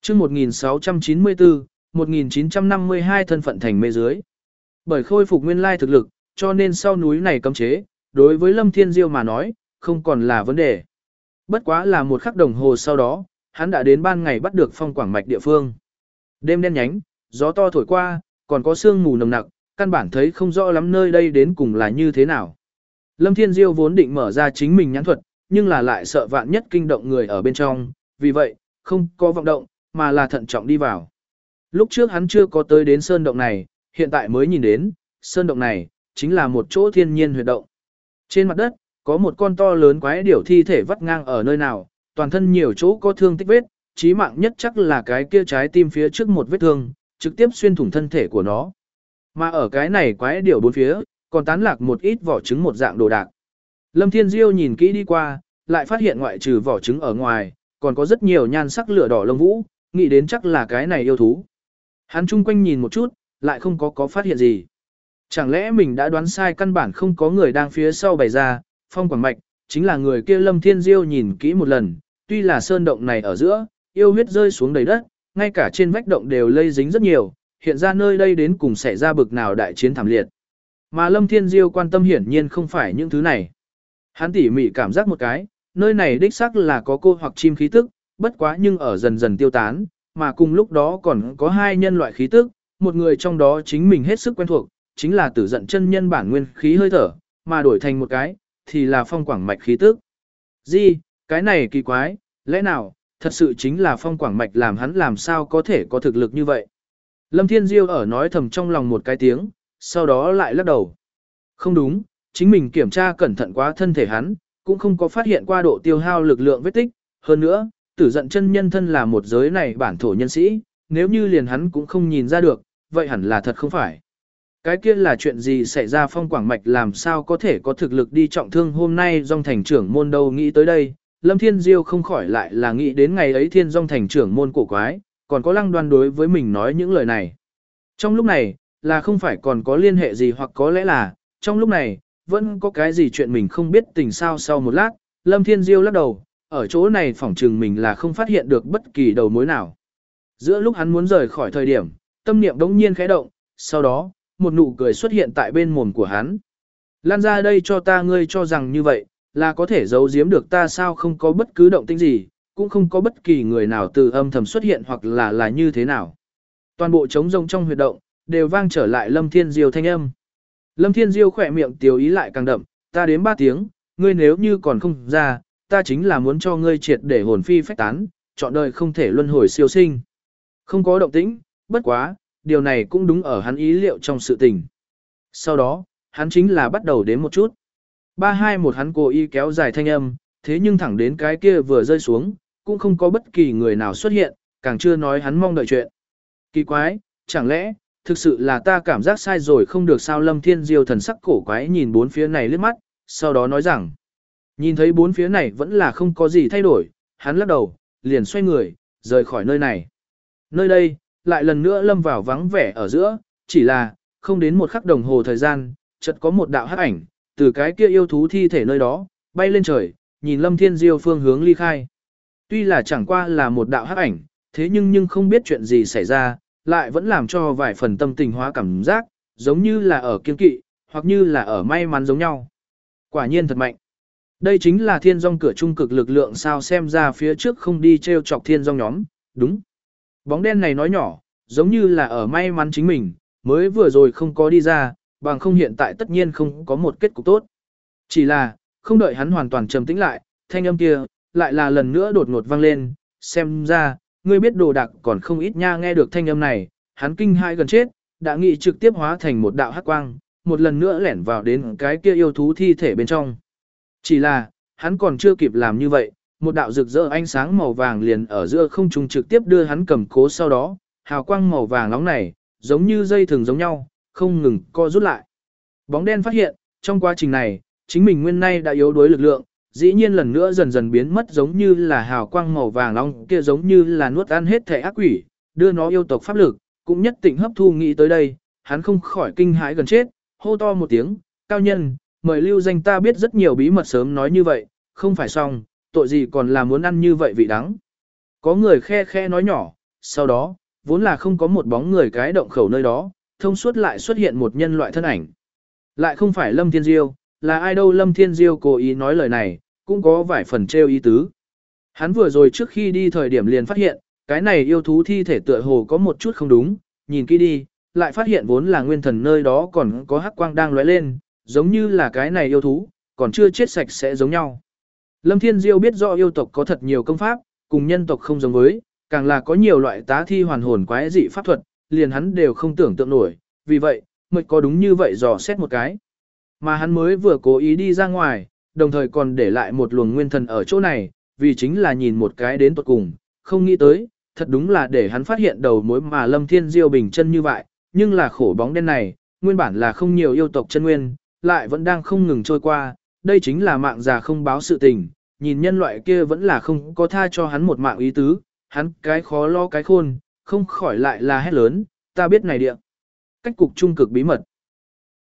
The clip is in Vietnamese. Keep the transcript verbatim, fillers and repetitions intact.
chương một nghìn sáu trăm chín mươi tư, một nghìn chín trăm năm mươi hai thân phận thành mê dưới. Bởi khôi phục nguyên lai thực lực, cho nên sau núi này cấm chế, đối với Lâm Thiên Diêu mà nói, không còn là vấn đề. Bất quá là một khắc đồng hồ sau đó, hắn đã đến ban ngày bắt được phong quảng mạch địa phương. Đêm đen nhánh, gió to thổi qua, còn có sương mù nồng nặc, căn bản thấy không rõ lắm nơi đây đến cùng là như thế nào. Lâm Thiên Diêu vốn định mở ra chính mình nhãn thuật, nhưng là lại sợ vạn nhất kinh động người ở bên trong, vì vậy, không có vọng động, mà là thận trọng đi vào. Lúc trước hắn chưa có tới đến sơn động này, hiện tại mới nhìn đến, sơn động này, chính là một chỗ thiên nhiên huyệt động. Trên mặt đất, có một con to lớn quái điểu thi thể vắt ngang ở nơi nào, toàn thân nhiều chỗ có thương tích vết, chí mạng nhất chắc là cái kia trái tim phía trước một vết thương, trực tiếp xuyên thủng thân thể của nó. Mà ở cái này quái điểu bốn phía, còn tán lạc một ít vỏ trứng một dạng đồ đạc. Lâm Thiên Diêu nhìn kỹ đi qua, lại phát hiện ngoại trừ vỏ trứng ở ngoài, còn có rất nhiều nhan sắc lửa đỏ lông vũ, nghĩ đến chắc là cái này yêu thú. Hắn chung quanh nhìn một chút, lại không có có phát hiện gì. Chẳng lẽ mình đã đoán sai, căn bản không có người đang phía sau bày ra, phong quảng mạch, chính là người kia. Lâm Thiên Diêu nhìn kỹ một lần, tuy là sơn động này ở giữa, yêu huyết rơi xuống đầy đất, ngay cả trên vách động đều lây dính rất nhiều, hiện ra nơi đây đến cùng xảy ra bực nào đại chiến thảm liệt. Mà Lâm Thiên Diêu quan tâm hiển nhiên không phải những thứ này. Hắn tỉ mỉ cảm giác một cái, nơi này đích xác là có cô hoặc chim khí tức, bất quá nhưng ở dần dần tiêu tán, mà cùng lúc đó còn có hai nhân loại khí tức, một người trong đó chính mình hết sức quen thuộc, chính là Tử Giận chân nhân bản nguyên khí hơi thở, mà đổi thành một cái, thì là phong quảng mạch khí tức. Gì, cái này kỳ quái, lẽ nào, thật sự chính là phong quảng mạch làm hắn làm sao có thể có thực lực như vậy? Lâm Thiên Diêu ở nói thầm trong lòng một cái tiếng, sau đó lại lắc đầu. Không đúng, chính mình kiểm tra cẩn thận quá thân thể hắn, cũng không có phát hiện qua độ tiêu hao lực lượng vết tích. Hơn nữa, Tử Giận chân nhân thân là một giới này bản thổ nhân sĩ, nếu như liền hắn cũng không nhìn ra được, vậy hẳn là thật không phải. Cái kia là chuyện gì xảy ra, phong quảng mạch làm sao có thể có thực lực đi trọng thương hôm nay Dòng thành trưởng môn đâu? Nghĩ tới đây, Lâm Thiên Diêu không khỏi lại là nghĩ đến ngày ấy Thiên Dòng thành trưởng môn cổ quái, còn có Lăng Đoan đối với mình nói những lời này. Trong lúc này, là không phải còn có liên hệ gì, hoặc có lẽ là, trong lúc này, vẫn có cái gì chuyện mình không biết tình sao? Sau một lát, Lâm Thiên Diêu lắc đầu, ở chỗ này phỏng chừng mình là không phát hiện được bất kỳ đầu mối nào. Giữa lúc hắn muốn rời khỏi thời điểm, tâm niệm đống nhiên khẽ động, sau đó, một nụ cười xuất hiện tại bên mồm của hắn. Lan ra đây cho ta, ngươi cho rằng như vậy, là có thể giấu giếm được ta sao? Không có bất cứ động tĩnh gì, cũng không có bất kỳ người nào từ âm thầm xuất hiện, hoặc là là như thế nào. Toàn bộ trống rông trong huyệt động, đều vang trở lại Lâm Thiên Diêu thanh âm. Lâm Thiên Diêu khỏe miệng tiếu ý lại càng đậm, ta đếm ba tiếng, ngươi nếu như còn không ra, ta chính là muốn cho ngươi triệt để hồn phi phách tán, trọn đời không thể luân hồi siêu sinh. Không có động tĩnh, bất quá, điều này cũng đúng ở hắn ý liệu trong sự tình. Sau đó, hắn chính là bắt đầu đếm một chút. Ba hai một, hắn cố ý kéo dài thanh âm, thế nhưng thẳng đến cái kia vừa rơi xuống, cũng không có bất kỳ người nào xuất hiện, càng chưa nói hắn mong đợi chuyện. Kỳ quái, chẳng lẽ, thực sự là ta cảm giác sai rồi không được sao? Lâm Thiên Diêu thần sắc cổ quái nhìn bốn phía này liếc mắt, sau đó nói rằng, nhìn thấy bốn phía này vẫn là không có gì thay đổi, hắn lắc đầu, liền xoay người, rời khỏi nơi này. Nơi đây, lại lần nữa lâm vào vắng vẻ ở giữa, chỉ là, không đến một khắc đồng hồ thời gian, chợt có một đạo hắc ảnh, từ cái kia yêu thú thi thể nơi đó, bay lên trời, nhìn Lâm Thiên Diêu phương hướng ly khai. Tuy là chẳng qua là một đạo hắc ảnh, thế nhưng nhưng không biết chuyện gì xảy ra, lại vẫn làm cho vài phần tâm tình hóa cảm giác, giống như là ở kiên kỵ, hoặc như là ở may mắn giống nhau. Quả nhiên thật mạnh. Đây chính là thiên dòng cửa trung cực lực lượng sao? Xem ra phía trước không đi treo chọc thiên dòng nhóm, đúng. Bóng đen này nói nhỏ, giống như là ở may mắn chính mình, mới vừa rồi không có đi ra, bằng không hiện tại tất nhiên không có một kết cục tốt. Chỉ là, không đợi hắn hoàn toàn trầm tĩnh lại, thanh âm kia, lại là lần nữa đột ngột vang lên, xem ra, ngươi biết đồ đạc còn không ít nha. Nghe được thanh âm này, hắn kinh hãi gần chết, đã nghĩ trực tiếp hóa thành một đạo hắc quang, một lần nữa lẻn vào đến cái kia yêu thú thi thể bên trong. Chỉ là, hắn còn chưa kịp làm như vậy, một đạo rực rỡ ánh sáng màu vàng liền ở giữa không trung trực tiếp đưa hắn cầm cố, sau đó, hào quang màu vàng nóng này, giống như dây thừng giống nhau, không ngừng co rút lại. Bóng đen phát hiện, trong quá trình này, chính mình nguyên nay đã yếu đuối lực lượng, dĩ nhiên lần nữa dần dần biến mất, giống như là hào quang màu vàng nóng kia giống như là nuốt ăn hết thể ác quỷ, đưa nó yêu tộc pháp lực, cũng nhất định hấp thu. Nghĩ tới đây, hắn không khỏi kinh hãi gần chết, hô to một tiếng, cao nhân, mời lưu danh, ta biết rất nhiều bí mật. Sớm nói như vậy, không phải xong, tội gì còn là muốn ăn như vậy vị đắng. Có người khe khe nói nhỏ, sau đó, vốn là không có một bóng người cái động khẩu nơi đó, thông suốt lại xuất hiện một nhân loại thân ảnh. Lại không phải Lâm Thiên Diêu, là ai đâu. Lâm Thiên Diêu cố ý nói lời này, cũng có vài phần trêu ý tứ. Hắn vừa rồi trước khi đi thời điểm liền phát hiện, cái này yêu thú thi thể tựa hồ có một chút không đúng, nhìn kỹ đi, lại phát hiện vốn là nguyên thần nơi đó còn có hắc quang đang lóe lên, giống như là cái này yêu thú, còn chưa chết sạch sẽ giống nhau. Lâm Thiên Diêu biết rõ yêu tộc có thật nhiều công pháp, cùng nhân tộc không giống với, càng là có nhiều loại tá thi hoàn hồn quái dị pháp thuật, liền hắn đều không tưởng tượng nổi, vì vậy, mệt có đúng như vậy dò xét một cái. Mà hắn mới vừa cố ý đi ra ngoài, đồng thời còn để lại một luồng nguyên thần ở chỗ này, vì chính là nhìn một cái đến tuột cùng, không nghĩ tới, thật đúng là để hắn phát hiện đầu mối mà Lâm Thiên Diêu bình chân như vậy, nhưng là khổ bóng đen này, nguyên bản là không nhiều yêu tộc chân nguyên, lại vẫn đang không ngừng trôi qua, đây chính là mạng già không báo sự tình, nhìn nhân loại kia vẫn là không có tha cho hắn một mạng ý tứ, hắn cái khó lo cái khôn, không khỏi lại là hét lớn, ta biết này địa. Cách cục trung cực bí mật.